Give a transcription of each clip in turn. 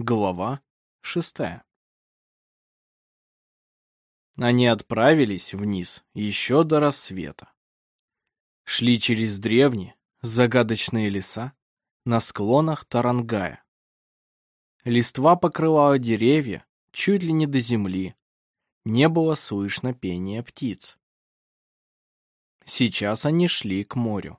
Глава 6. Они отправились вниз еще до рассвета. Шли через древние, загадочные леса на склонах Тарангая. Листва покрывала деревья чуть ли не до земли. Не было слышно пения птиц. Сейчас они шли к морю.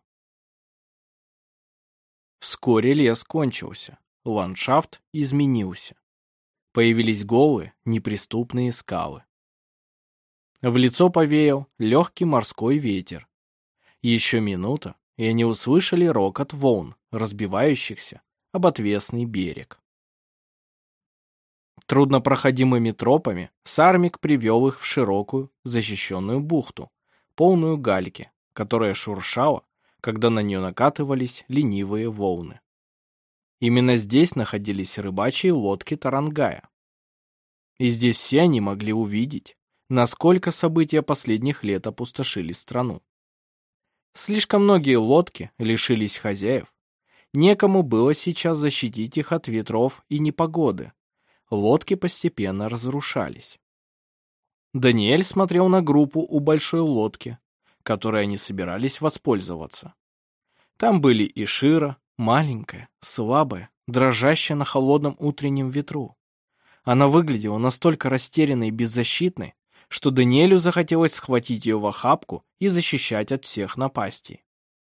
Вскоре лес кончился, ландшафт изменился. Появились голые, неприступные скалы. В лицо повеял легкий морской ветер. Еще минута, и они услышали рокот волн, разбивающихся об отвесный берег. Труднопроходимыми тропами Сармик привел их в широкую, защищенную бухту, полную гальки, которая шуршала, когда на нее накатывались ленивые волны. Именно здесь находились рыбачьи лодки Тарангая. И здесь все они могли увидеть, насколько события последних лет опустошили страну. Слишком многие лодки лишились хозяев. Некому было сейчас защитить их от ветров и непогоды. Лодки постепенно разрушались. Даниэль смотрел на группу у большой лодки, которой они собирались воспользоваться. Там были и Шира, маленькая, слабая, дрожащая на холодном утреннем ветру. Она выглядела настолько растерянной и беззащитной, что Даниэлю захотелось схватить ее в охапку и защищать от всех напастей.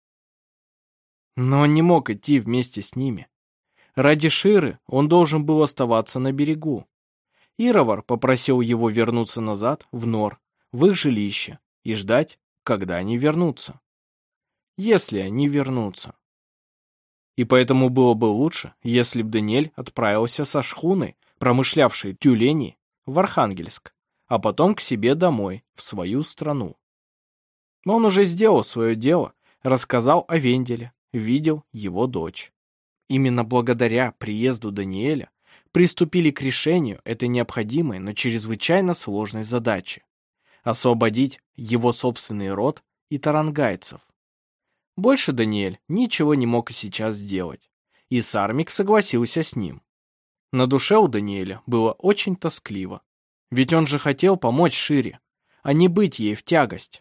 Но он не мог идти вместе с ними. Ради Ширы он должен был оставаться на берегу. Ировар попросил его вернуться назад в Нор, в их жилище, и ждать, когда они вернутся. Если они вернутся. И поэтому было бы лучше, если бы Даниэль отправился со шхуной, промышлявшей тюленей, в Архангельск, а потом к себе домой, в свою страну. Но он уже сделал свое дело, рассказал о Венделе, видел его дочь. Именно благодаря приезду Даниэля приступили к решению этой необходимой, но чрезвычайно сложной задачи – освободить его собственный род и тарангайцев. Больше Даниэль ничего не мог и сейчас сделать, и Сармик согласился с ним. На душе у Даниэля было очень тоскливо, ведь он же хотел помочь Шире, а не быть ей в тягость.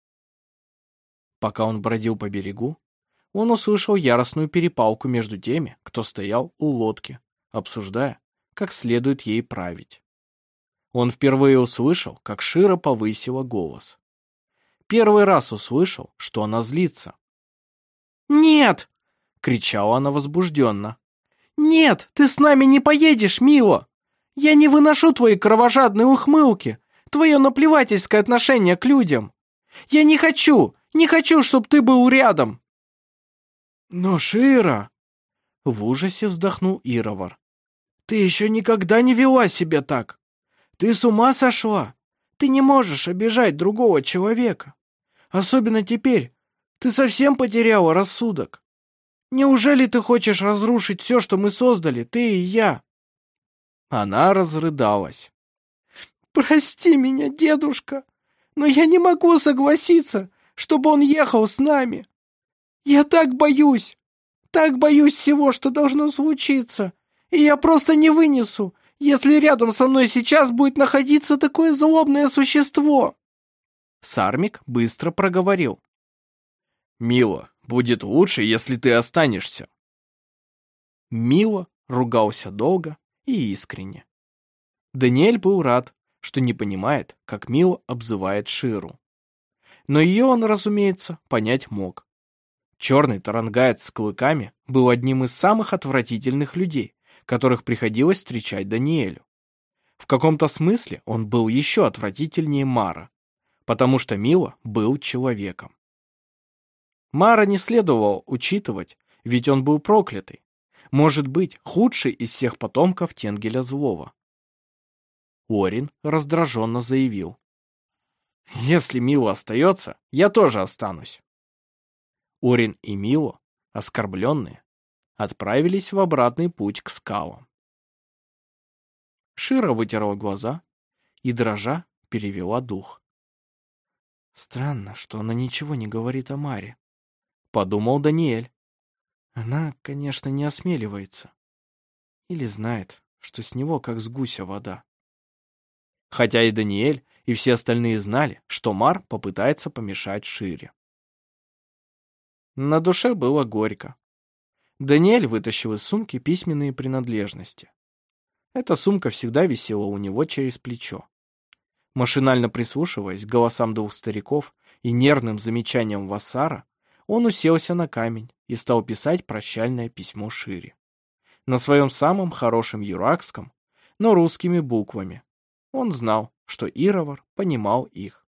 Пока он бродил по берегу, он услышал яростную перепалку между теми, кто стоял у лодки, обсуждая, как следует ей править. Он впервые услышал, как Шира повысила голос. Первый раз услышал, что она злится. «Нет!» — кричала она возбужденно. «Нет, ты с нами не поедешь, Мила! Я не выношу твои кровожадные ухмылки, твое наплевательское отношение к людям! Я не хочу, чтобы ты был рядом!» «Но, Шира!» — в ужасе вздохнул Ировар. «Ты еще никогда не вела себя так! Ты с ума сошла! Ты не можешь обижать другого человека! Особенно теперь! Ты совсем потеряла рассудок! Неужели ты хочешь разрушить все, что мы создали, ты и я?» Она разрыдалась. «Прости меня, дедушка, но я не могу согласиться, чтобы он ехал с нами. Я так боюсь всего, что должно случиться, и я просто не вынесу, если рядом со мной сейчас будет находиться такое злобное существо». Сармик быстро проговорил. «Мила, будет лучше, если ты останешься». Мила ругался долго и искренне. Даниэль был рад, что не понимает, как Мила обзывает Ширу. Но ее он, разумеется, понять мог. Черный тарангаец с клыками был одним из самых отвратительных людей, которых приходилось встречать Даниэлю. В каком-то смысле он был еще отвратительнее Мара, потому что Мила был человеком. Мара не следовало учитывать, ведь он был проклятый, может быть, худший из всех потомков Тенгеля Злого. Орин раздраженно заявил. «Если Мила остается, я тоже останусь». Орин и Мила, оскорбленные, отправились в обратный путь к скалам. Шира вытерла глаза и, дрожа, перевела дух. «Странно, что она ничего не говорит о Маре», — подумал Даниэль. «Она, конечно, не осмеливается. Или знает, что с него как с гуся вода. Хотя и Даниэль, и все остальные знали, что Мар попытается помешать Шире. На душе было горько. Даниэль вытащил из сумки письменные принадлежности. Эта сумка всегда висела у него через плечо. Машинально прислушиваясь к голосам двух стариков и нервным замечаниям Вассара, он уселся на камень и стал писать прощальное письмо Шире. На своем самом хорошем юракском, но русскими буквами. Он знал, что Ировар понимал их.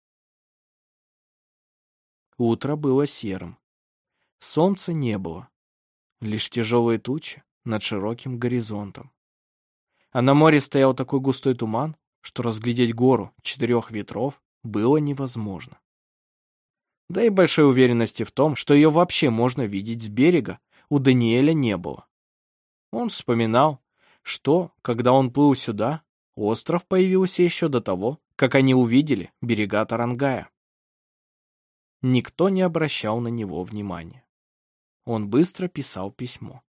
Утро было серым. Солнца не было. Лишь тяжелые тучи над широким горизонтом. А на море стоял такой густой туман, что разглядеть гору 4 ветров было невозможно. Да и большой уверенности в том, что ее вообще можно видеть с берега, у Даниэля не было. Он вспоминал, что, когда он плыл сюда, остров появился еще до того, как они увидели берега Тарангая. Никто не обращал на него внимания. Он быстро писал письмо.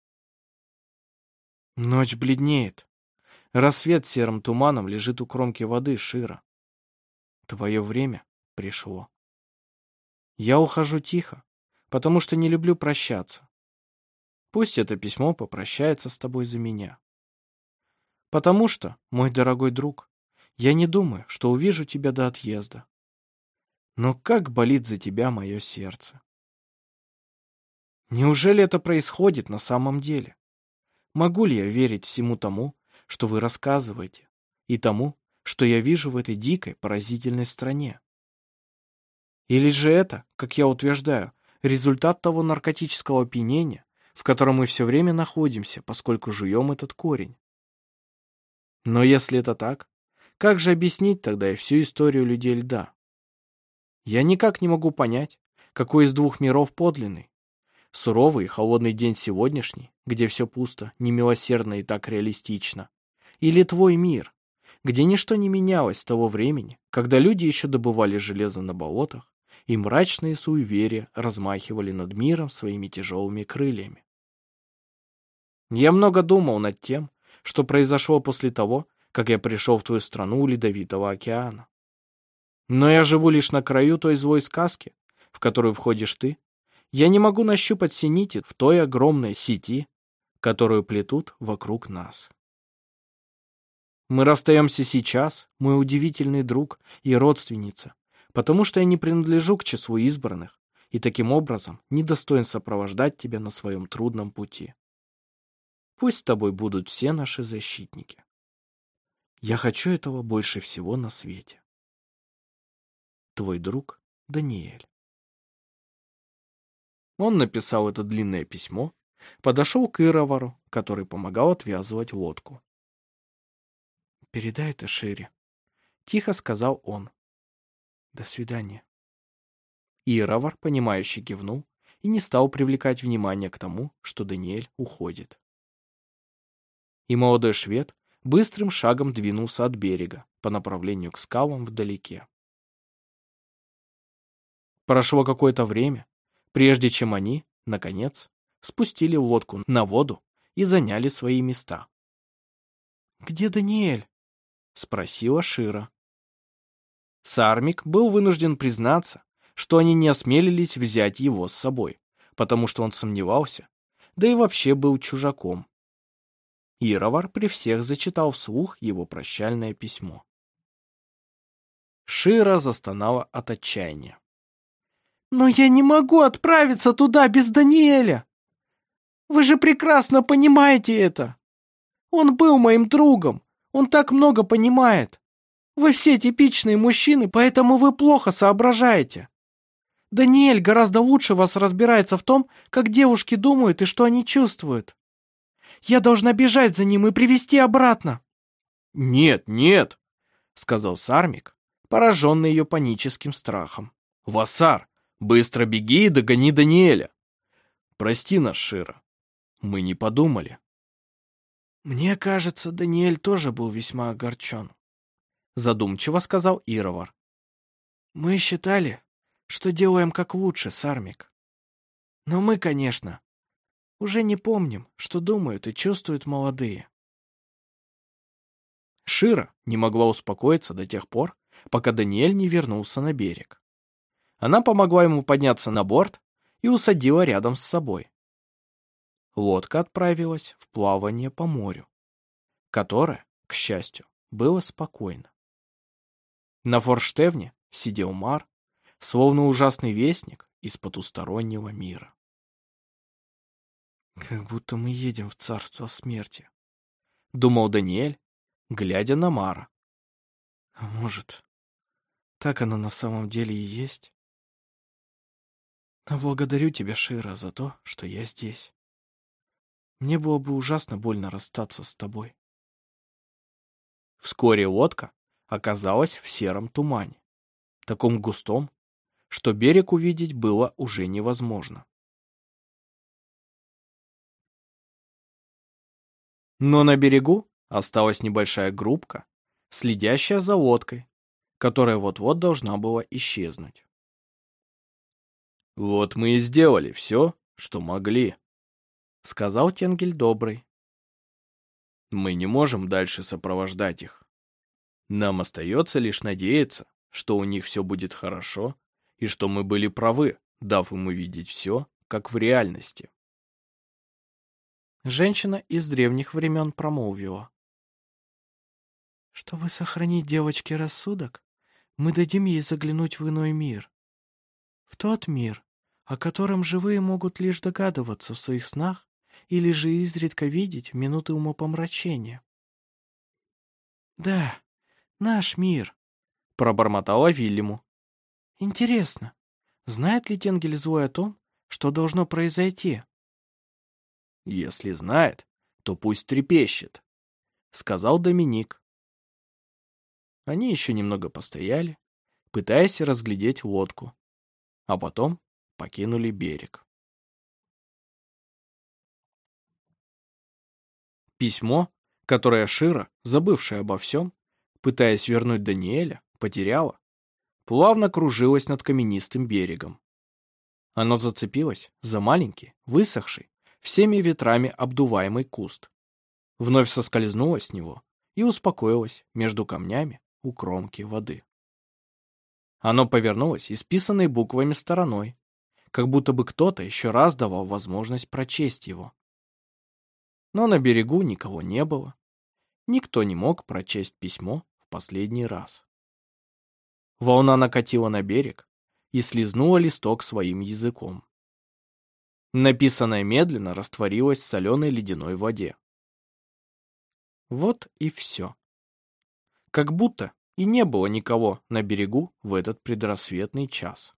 Ночь бледнеет. Рассвет серым туманом лежит у кромки воды, Шира. Твое время пришло. Я ухожу тихо, потому что не люблю прощаться. Пусть это письмо попрощается с тобой за меня. Потому что, мой дорогой друг, я не думаю, что увижу тебя до отъезда. Но как болит за тебя мое сердце. Неужели это происходит на самом деле? Могу ли я верить всему тому, что вы рассказываете, и тому, что я вижу в этой дикой, поразительной стране? Или же это, как я утверждаю, результат того наркотического опьянения, в котором мы все время находимся, поскольку жуем этот корень? Но если это так, как же объяснить тогда и всю историю людей льда? Я никак не могу понять, какой из двух миров подлинный. Суровый и холодный день сегодняшний, где все пусто, немилосердно и так реалистично. Или твой мир, где ничто не менялось с того времени, когда люди еще добывали железо на болотах, и мрачные суеверия размахивали над миром своими тяжелыми крыльями. Я много думал над тем, что произошло после того, как я пришел в твою страну у Ледовитого океана. Но я живу лишь на краю той злой сказки, в которую входишь ты. Я не могу нащупать все нити в той огромной сети, которую плетут вокруг нас. Мы расстаемся сейчас, мой удивительный друг и родственница, потому что я не принадлежу к числу избранных и таким образом не достоин сопровождать тебя на своем трудном пути. Пусть с тобой будут все наши защитники. Я хочу этого больше всего на свете. Твой друг Даниэль. Он написал это длинное письмо, подошел к Ировару, который помогал отвязывать лодку. «Передай это Шире», — тихо сказал он. «До свидания». Ировар, понимающе кивнул и не стал привлекать внимание к тому, что Даниэль уходит. И молодой швед быстрым шагом двинулся от берега по направлению к скалам вдалеке. Прошло какое-то время, прежде чем они, наконец, спустили лодку на воду и заняли свои места. «Где Даниэль?» — спросила Шира. Сармик был вынужден признаться, что они не осмелились взять его с собой, потому что он сомневался, да и вообще был чужаком. Ировар при всех зачитал вслух его прощальное письмо. Шира застонала от отчаяния. «Но я не могу отправиться туда без Даниэля! Вы же прекрасно понимаете это! Он был моим другом, он так много понимает. Вы все типичные мужчины, поэтому вы плохо соображаете. Даниэль гораздо лучше вас разбирается в том, как девушки думают и что они чувствуют. Я должна бежать за ним и привести обратно». «Нет, нет», — сказал Сармик, пораженный ее паническим страхом. «Вассар, быстро беги и догони Даниэля. Прости нас, Шира, мы не подумали». «Мне кажется, Даниэль тоже был весьма огорчен», — задумчиво сказал Ировар. «Мы считали, что делаем как лучше, Сармик. Но мы, конечно, уже не помним, что думают и чувствуют молодые. Шира не могла успокоиться до тех пор, пока Даниэль не вернулся на берег. Она помогла ему подняться на борт и усадила рядом с собой. Лодка отправилась в плавание по морю, которое, к счастью, было спокойно. На форштевне сидел Мар, словно ужасный вестник из потустороннего мира. «Как будто мы едем в царство смерти», — думал Даниэль, глядя на Мара. «А может, так оно на самом деле и есть? Но благодарю тебя, Шира, за то, что я здесь. Мне было бы ужасно больно расстаться с тобой». Вскоре лодка оказалась в сером тумане, таком густом, что берег увидеть было уже невозможно. Но на берегу осталась небольшая группка, следящая за лодкой, которая вот-вот должна была исчезнуть. «Вот мы и сделали все, что могли», — сказал Тенгель Добрый. «Мы не можем дальше сопровождать их. Нам остается лишь надеяться, что у них все будет хорошо и что мы были правы, дав им увидеть все, как в реальности». Женщина из древних времен промолвила: «Чтобы сохранить девочке рассудок, мы дадим ей заглянуть в иной мир. В тот мир, о котором живые могут лишь догадываться в своих снах или же изредка видеть в минуты умопомрачения». «Да, наш мир», — пробормотала Вильяму. «Интересно, знает ли Тенгель Злой о том, что должно произойти?» «Если знает, то пусть трепещет», — сказал Доминик. Они еще немного постояли, пытаясь разглядеть лодку, а потом покинули берег. Письмо, которое Шира, забывшая обо всем, пытаясь вернуть Даниэля, потеряла, плавно кружилось над каменистым берегом. Оно зацепилось за маленький, высохший, всеми ветрами обдуваемый куст, вновь соскользнуло с него и успокоилось между камнями у кромки воды. Оно повернулось исписанной буквами стороной, как будто бы кто-то еще раз давал возможность прочесть его. Но на берегу никого не было. Никто не мог прочесть письмо в последний раз. Волна накатила на берег и слизнула листок своим языком. Написанное медленно растворилось в соленой ледяной воде. Вот и все. Как будто и не было никого на берегу в этот предрассветный час.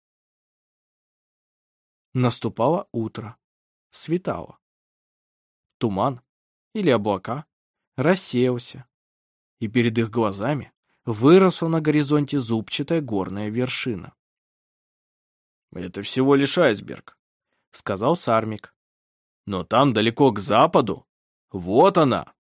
Наступало утро, светало. Туман или облака рассеялся, и перед их глазами выросла на горизонте зубчатая горная вершина. «Это всего лишь айсберг», — сказал Сармик. «Но там далеко к западу. Вот она!»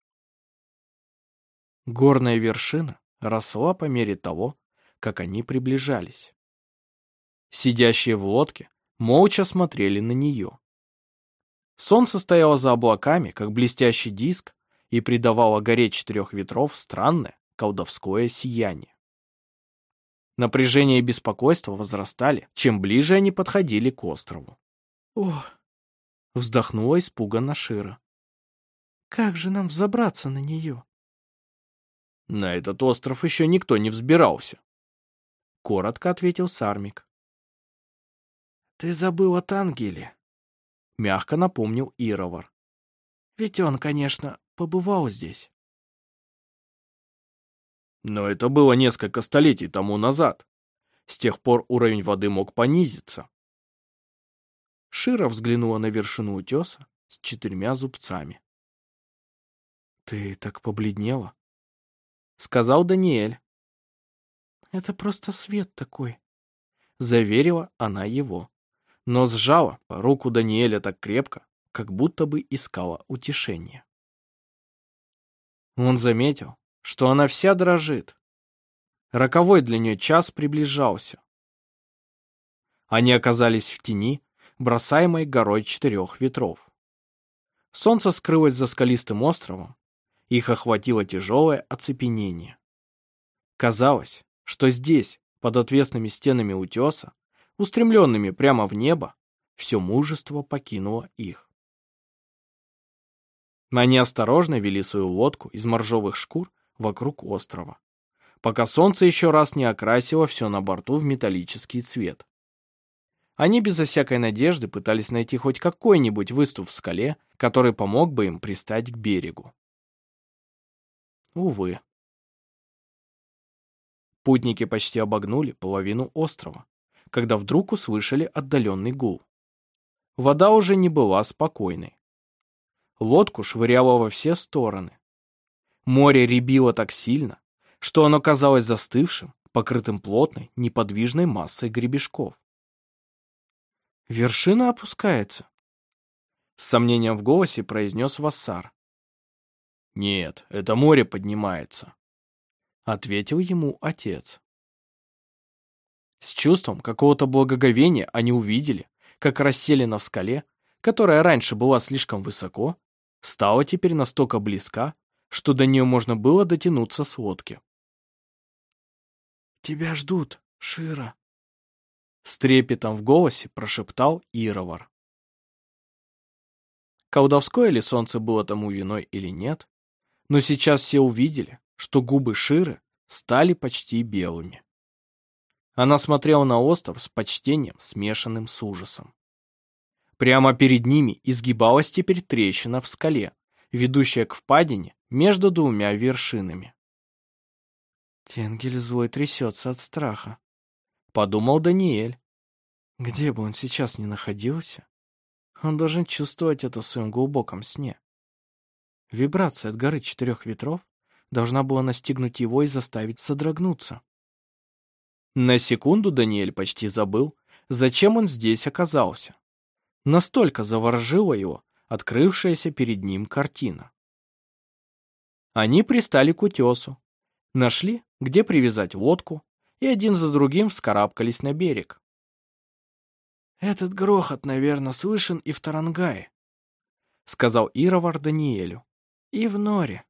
Горная вершина росла по мере того, как они приближались. Сидящие в лодке молча смотрели на нее. Солнце стояло за облаками, как блестящий диск, и придавало горе четырех ветров странное колдовское сияние. Напряжение и беспокойство возрастали, чем ближе они подходили к острову. «О!» — вздохнула испуганно Шира. «Как же нам взобраться на нее?» «На этот остров еще никто не взбирался», — коротко ответил Сармик. «Ты забыл о Тангеле», — мягко напомнил Ировар. «Ведь он, конечно, побывал здесь». «Но это было несколько столетий тому назад. С тех пор уровень воды мог понизиться». Шира взглянула на вершину утеса с 4 зубцами. «Ты так побледнела», — сказал Даниэль. «Это просто свет такой», — заверила она его, но сжала руку Даниэля так крепко, как будто бы искала утешения. Он заметил, что она вся дрожит. Роковой для нее час приближался. Они оказались в тени, бросаемой горой 4 ветров. Солнце скрылось за скалистым островом, Их охватило тяжелое оцепенение. Казалось, что здесь, под отвесными стенами утеса, устремленными прямо в небо, все мужество покинуло их. Они осторожно вели свою лодку из моржовых шкур вокруг острова, пока солнце еще раз не окрасило все на борту в металлический цвет. Они безо всякой надежды пытались найти хоть какой-нибудь выступ в скале, который помог бы им пристать к берегу. Увы. Путники почти обогнули половину острова, когда вдруг услышали отдаленный гул. Вода уже не была спокойной. Лодку швыряло во все стороны. Море рябило так сильно, что оно казалось застывшим, покрытым плотной, неподвижной массой гребешков. «Вершина опускается», — с сомнением в голосе произнес Вассар. «Нет, это море поднимается», — ответил ему отец. С чувством какого-то благоговения они увидели, как расселена в скале, которая раньше была слишком высоко, стала теперь настолько близка, что до нее можно было дотянуться с лодки. «Тебя ждут, Шира», — с трепетом в голосе прошептал Ировар. Колдовское ли солнце было тому виной или нет, но сейчас все увидели, что губы Ширы стали почти белыми. Она смотрела на остров с почтением, смешанным с ужасом. Прямо перед ними изгибалась теперь трещина в скале, ведущая к впадине между двумя вершинами. «Тенгель злой трясется от страха», — подумал Даниэль. «Где бы он сейчас ни находился, он должен чувствовать это в своем глубоком сне. Вибрация от горы 4 ветров должна была настигнуть его и заставить содрогнуться». На секунду Даниэль почти забыл, зачем он здесь оказался. Настолько заворожила его открывшаяся перед ним картина. Они пристали к утесу, нашли, где привязать лодку, и один за другим вскарабкались на берег. «Этот грохот, наверное, слышен и в Тарангае», — сказал Ировар Даниэлю, — «и в Норе».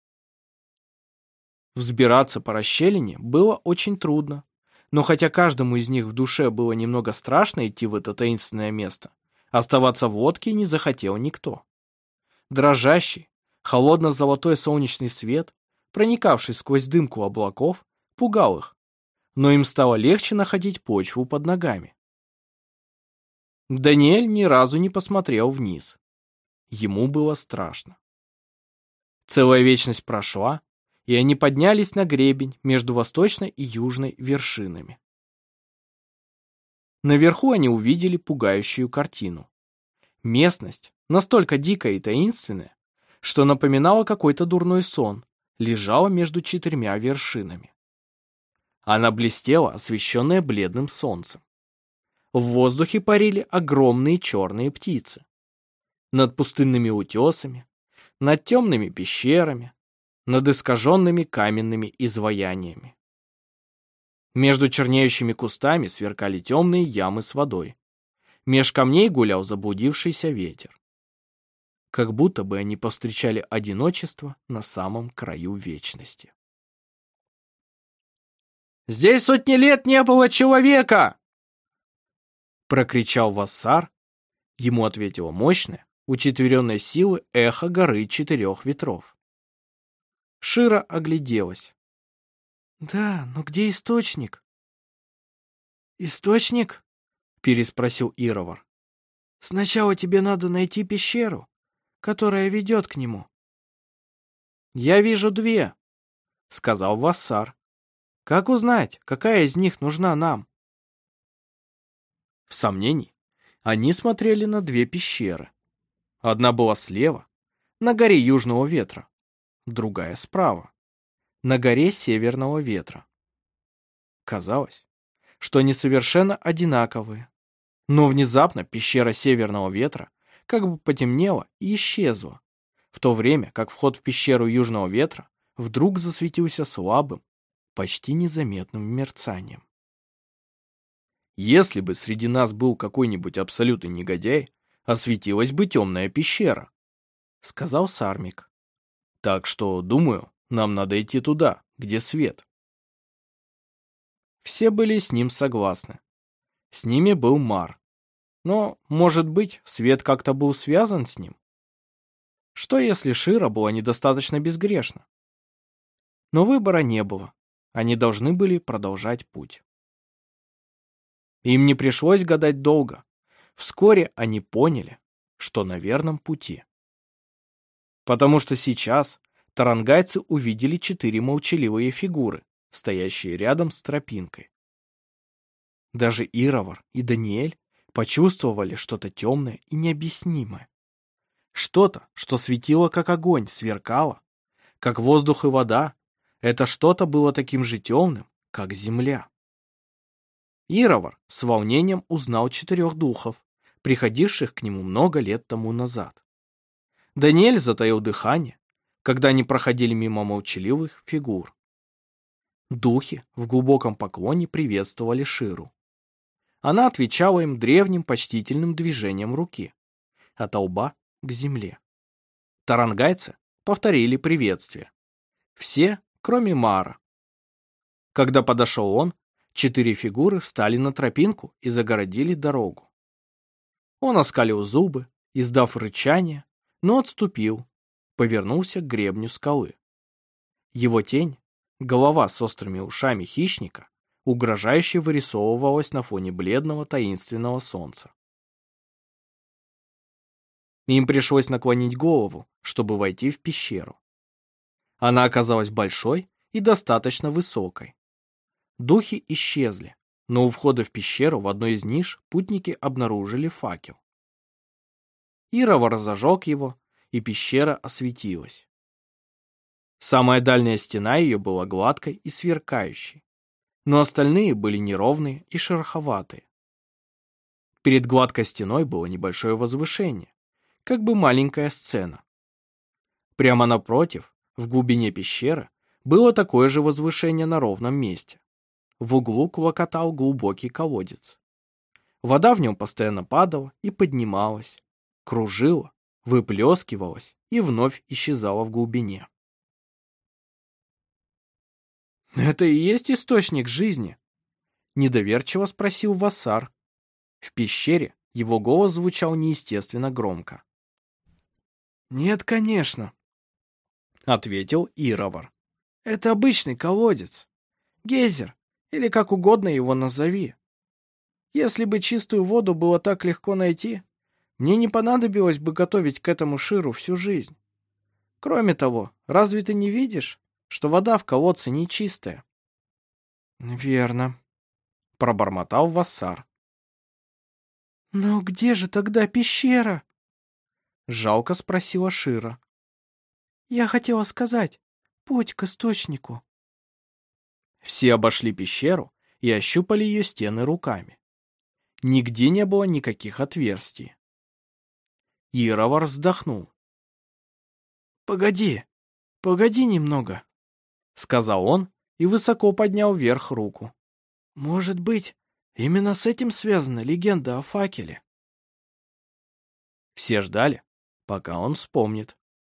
Взбираться по расщелине было очень трудно, но хотя каждому из них в душе было немного страшно идти в это таинственное место, оставаться в лодке не захотел никто. Дрожащий, холодно-золотой солнечный свет, проникавший сквозь дымку облаков, пугал их, но им стало легче находить почву под ногами. Даниэль ни разу не посмотрел вниз. Ему было страшно. Целая вечность прошла, и они поднялись на гребень между восточной и южной вершинами. Наверху они увидели пугающую картину. Местность, настолько дикая и таинственная, что напоминала какой-то дурной сон, лежала между 4 вершинами. Она блестела, освещенная бледным солнцем. В воздухе парили огромные черные птицы. Над пустынными утесами, над темными пещерами, над искаженными каменными изваяниями. Между чернеющими кустами сверкали темные ямы с водой. Меж камней гулял заблудившийся ветер. Как будто бы они повстречали одиночество на самом краю вечности. «Здесь сотни лет не было человека!» Прокричал Вассар. Ему ответило мощное, учетверенной силы эхо горы 4 ветров. Шира огляделась. «Да, но где источник?» «Источник?» — переспросил Ировар. «Сначала тебе надо найти пещеру, которая ведет к нему». «Я вижу 2», — сказал Вассар. «Как узнать, какая из них нужна нам?» В сомнении они смотрели на 2 пещеры. Одна была слева, на горе Южного ветра, другая справа, на горе Северного ветра. Казалось, что они совершенно одинаковые, но внезапно пещера Северного ветра как бы потемнела и исчезла, в то время как вход в пещеру Южного ветра вдруг засветился слабым, почти незаметным мерцанием. Если бы среди нас был какой-нибудь абсолютный негодяй, осветилась бы темная пещера, сказал Сармик. Так что, думаю, нам надо идти туда, где свет. Все были с ним согласны. С ними был Мар. Но, может быть, свет как-то был связан с ним? Что, если Шира была недостаточно безгрешна? Но выбора не было. Они должны были продолжать путь. Им не пришлось гадать долго. Вскоре они поняли, что на верном пути. Потому что сейчас тарангайцы увидели 4 молчаливые фигуры, стоящие рядом с тропинкой. Даже Ировар и Даниэль почувствовали что-то темное и необъяснимое. Что-то, что светило как огонь, сверкало, как воздух и вода. Это что-то было таким же темным, как земля. Ировар с волнением узнал 4 духов, приходивших к нему много лет тому назад. Даниэль затаил дыхание, когда они проходили мимо молчаливых фигур. Духи в глубоком поклоне приветствовали Ширу. Она отвечала им древним почтительным движением руки, от лба к земле. Тарангайцы повторили приветствие. Все, кроме Мара. Когда подошел он, 4 фигуры встали на тропинку и загородили дорогу. Он оскалил зубы, издав рычание, но отступил, повернулся к гребню скалы. Его тень, голова с острыми ушами хищника, угрожающе вырисовывалась на фоне бледного таинственного солнца. Им пришлось наклонить голову, чтобы войти в пещеру. Она оказалась большой и достаточно высокой. Духи исчезли, но у входа в пещеру в одной из ниш путники обнаружили факел. Ировар зажег его, и пещера осветилась. Самая дальняя стена ее была гладкой и сверкающей, но остальные были неровные и шероховатые. Перед гладкой стеной было небольшое возвышение, как бы маленькая сцена. Прямо напротив, в глубине пещеры, было такое же возвышение на ровном месте. В углу клокотал глубокий колодец. Вода в нем постоянно падала и поднималась, кружила, выплескивалась и вновь исчезала в глубине. «Это и есть источник жизни?» — недоверчиво спросил Вассар. В пещере его голос звучал неестественно громко. «Нет, конечно», — ответил Ировар. «Это обычный колодец. Гейзер, или как угодно его назови. Если бы чистую воду было так легко найти, мне не понадобилось бы готовить к этому Ширу всю жизнь. Кроме того, разве ты не видишь, что вода в колодце нечистая?» «Верно», — пробормотал Вассар. «Но где же тогда пещера?» — жалко спросила Шира. «Я хотела сказать, путь к источнику». Все обошли пещеру и ощупали ее стены руками. Нигде не было никаких отверстий. Ировар вздохнул. «Погоди, погоди немного», — сказал он и высоко поднял вверх руку. «Может быть, именно с этим связана легенда о факеле?» Все ждали, пока он вспомнит.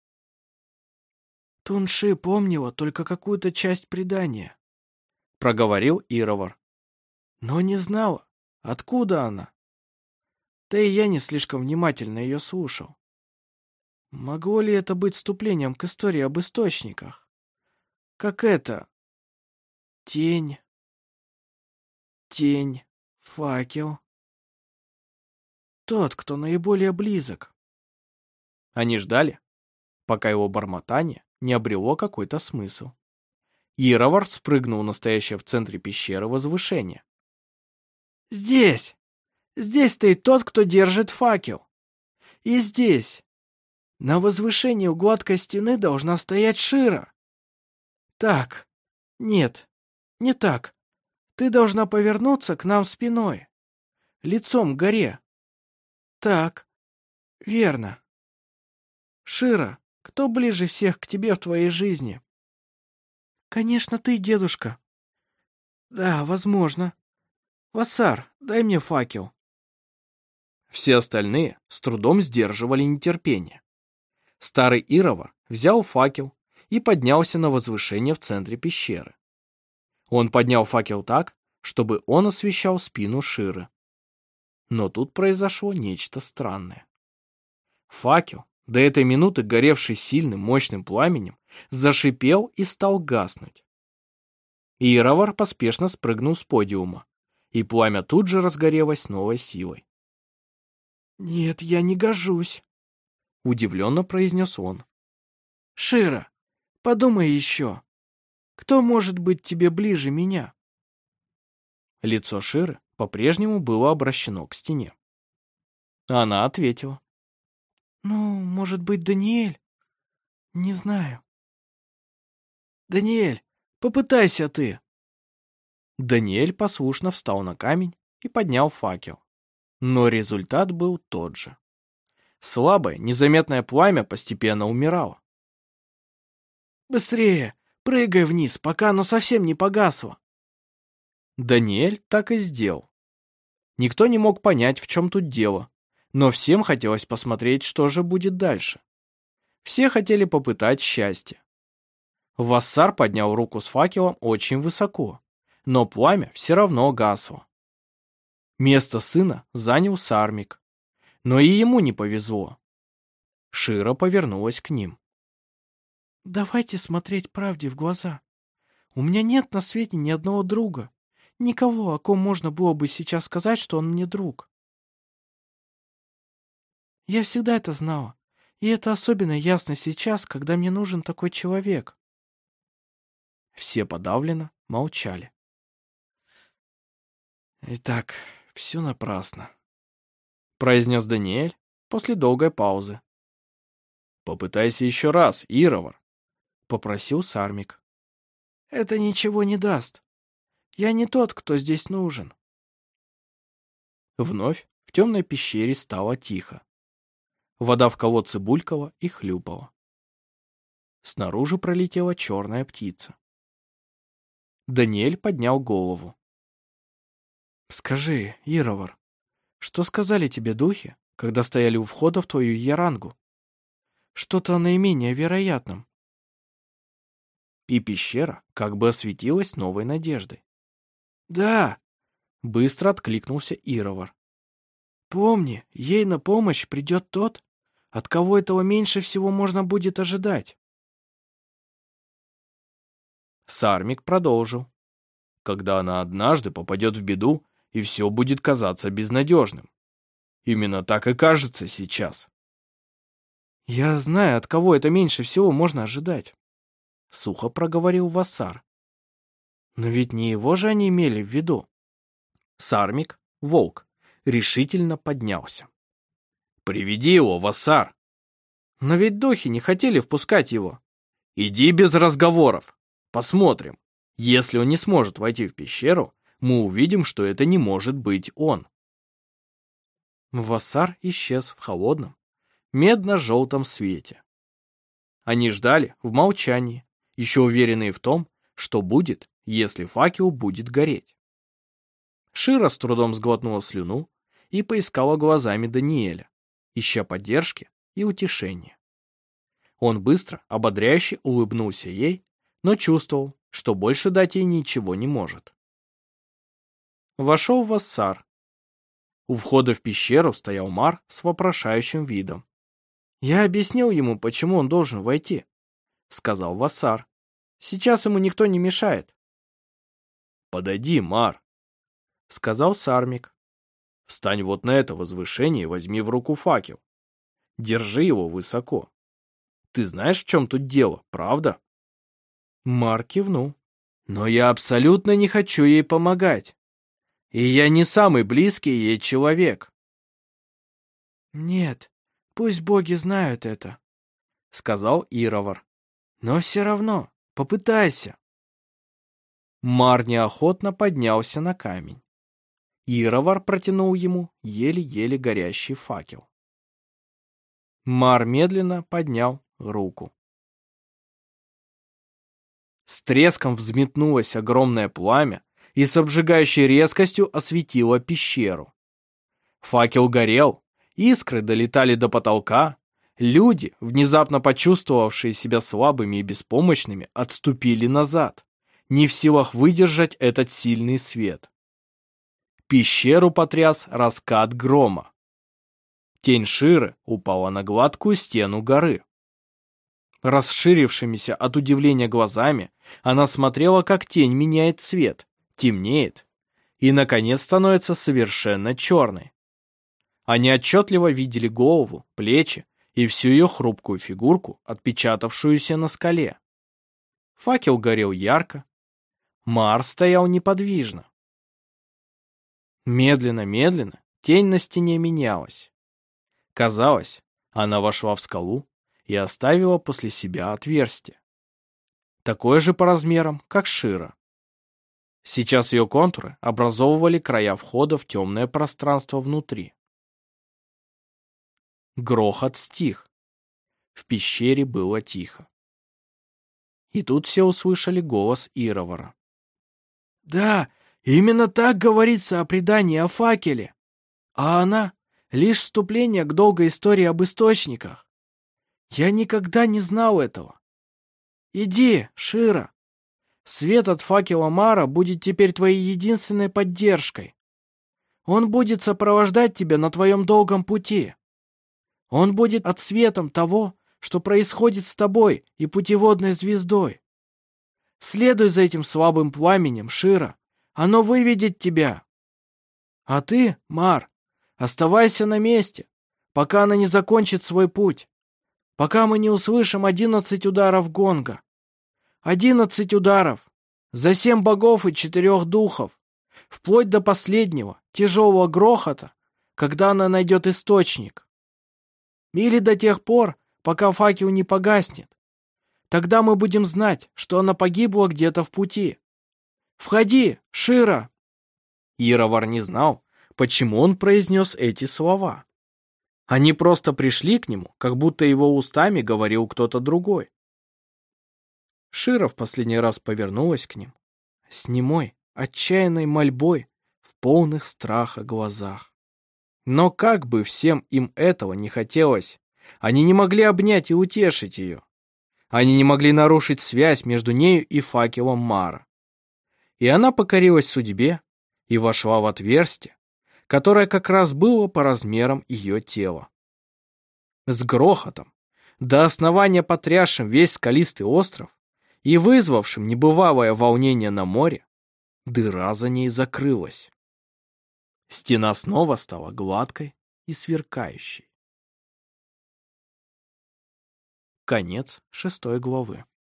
«Тунши помнила только какую-то часть предания», — проговорил Ировар. «Но не знала, откуда она. Да и я не слишком внимательно ее слушал. Могло ли это быть вступлением к истории об источниках? Как это? Тень, факел. Тот, кто наиболее близок». Они ждали, пока его бормотание не обрело какой-то смысл. Ировар спрыгнул на стоящее в центре пещеры возвышение. «Здесь! Здесь стоит тот, кто держит факел. И здесь, на возвышении у гладкой стены, должна стоять Шира. Так, нет, не так. Ты должна повернуться к нам спиной, лицом к горе. Так, верно. Шира, кто ближе всех к тебе в твоей жизни?» «Конечно, ты, дедушка». «Да, возможно. Вассар, дай мне факел». Все остальные с трудом сдерживали нетерпение. Старый Ировар взял факел и поднялся на возвышение в центре пещеры. Он поднял факел так, чтобы он освещал спину Ширы. Но тут произошло нечто странное. Факел, до этой минуты горевший сильным мощным пламенем, зашипел и стал гаснуть. Иеровар поспешно спрыгнул с подиума, и пламя тут же разгорелось с новой силой. «Нет, я не гожусь», — удивленно произнес он. «Шира, подумай еще. Кто может быть тебе ближе меня?» Лицо Ширы по-прежнему было обращено к стене. Она ответила. «Ну, может быть, Даниэль? Не знаю». «Даниэль, попытайся ты». Даниэль послушно встал на камень и поднял факел. Но результат был тот же. Слабое, незаметное пламя постепенно умирало. «Быстрее, прыгай вниз, пока оно совсем не погасло». Даниэль так и сделал. Никто не мог понять, в чем тут дело, но всем хотелось посмотреть, что же будет дальше. Все хотели попытать счастье. Вассар поднял руку с факелом очень высоко, но пламя все равно гасло. Место сына занял Сармик, но и ему не повезло. Шира повернулась к ним. «Давайте смотреть правде в глаза. У меня нет на свете ни одного друга, никого, о ком можно было бы сейчас сказать, что он мне друг. Я всегда это знала, и это особенно ясно сейчас, когда мне нужен такой человек». Все подавленно молчали. «Итак, все напрасно», — произнес Даниэль после долгой паузы. «Попытайся еще раз, Иеровар», — попросил Сармик. «Это ничего не даст. Я не тот, кто здесь нужен». Вновь в темной пещере стало тихо. Вода в колодце булькала и хлюпала. Снаружи пролетела черная птица. Даниэль поднял голову. «Скажи, Иеровар, что сказали тебе духи, когда стояли у входа в твою ярангу? Что-то о наименее вероятном». И пещера как бы осветилась новой надеждой. «Да!» — быстро откликнулся Иеровар. «Помни, ей на помощь придет тот, от кого этого меньше всего можно будет ожидать». Сармик продолжил. «Когда она однажды попадет в беду, и все будет казаться безнадежным. Именно так и кажется сейчас». «Я знаю, от кого это меньше всего можно ожидать», — сухо проговорил Вассар. «Но ведь не его же они имели в виду». Сармик, волк, решительно поднялся. «Приведи его, Вассар!» «Но ведь духи не хотели впускать его». «Иди без разговоров. Посмотрим. Если он не сможет войти в пещеру, мы увидим, что это не может быть он». Вассар исчез в холодном, медно-желтом свете. Они ждали в молчании, еще уверенные в том, что будет, если факел будет гореть. Шира с трудом сглотнула слюну и поискала глазами Даниэля, ища поддержки и утешения. Он быстро, ободряюще улыбнулся ей, но чувствовал, что больше дать ей ничего не может. Вошел Вассар. У входа в пещеру стоял Мар с вопрошающим видом. «Я объяснил ему, почему он должен войти», — сказал Вассар. «Сейчас ему никто не мешает». «Подойди, Мар», — сказал Сармик. «Встань вот на это возвышение и возьми в руку факел. Держи его высоко. Ты знаешь, в чем тут дело, правда?» Мар кивнул. «Но я абсолютно не хочу ей помогать. И я не самый близкий ей человек». «Нет, пусть боги знают это», — сказал Иеровар. «Но все равно, попытайся». Мар неохотно поднялся на камень. Иеровар протянул ему еле-еле горящий факел. Мар медленно поднял руку. С треском взметнулось огромное пламя и с обжигающей резкостью осветило пещеру. Факел горел, искры долетали до потолка, Люди, внезапно почувствовавшие себя слабыми и беспомощными, отступили назад, не в силах выдержать этот сильный свет. Пещеру потряс раскат грома. Тень Ширы упала на гладкую стену горы. Расширившимися от удивления глазами, она смотрела, как тень меняет цвет, темнеет и, наконец, становится совершенно черной. Они отчетливо видели голову, плечи и всю ее хрупкую фигурку, отпечатавшуюся на скале. Факел горел ярко. Маар стоял неподвижно. Медленно-медленно тень на стене менялась. Казалось, она вошла в скалу и оставила после себя отверстие. Такое же по размерам, как Шира. Сейчас ее контуры образовывали края входа в темное пространство внутри. Грохот стих. В пещере было тихо. И тут все услышали голос Ировара. «Да, именно так говорится о предании о факеле. А она — лишь вступление к долгой истории об источниках. Я никогда не знал этого. Иди, Шира. Свет от факела Маара будет теперь твоей единственной поддержкой. Он будет сопровождать тебя на твоем долгом пути. Он будет отсветом того, что происходит с тобой и путеводной звездой. Следуй за этим слабым пламенем, Шира. Оно выведет тебя. А ты, Маар, оставайся на месте, пока она не закончит свой путь, пока мы не услышим 11 ударов гонга. 11 ударов за 7 богов и 4 духов, вплоть до последнего, тяжелого грохота, когда она найдет источник. Или до тех пор, пока факел не погаснет. Тогда мы будем знать, что она погибла где-то в пути. Входи, Шира!» Ировар не знал, почему он произнес эти слова. Они просто пришли к нему, как будто его устами говорил кто-то другой. Шира в последний раз повернулась к ним, с немой, отчаянной мольбой, в полных страха глазах. Но как бы всем им этого не хотелось, они не могли обнять и утешить ее. Они не могли нарушить связь между нею и факелом Маара. И она покорилась судьбе и вошла в отверстие, которое как раз было по размерам ее тела. С грохотом, до основания потрясшим весь скалистый остров и вызвавшим небывалое волнение на море, дыра за ней закрылась. Стена снова стала гладкой и сверкающей. Конец 6 главы.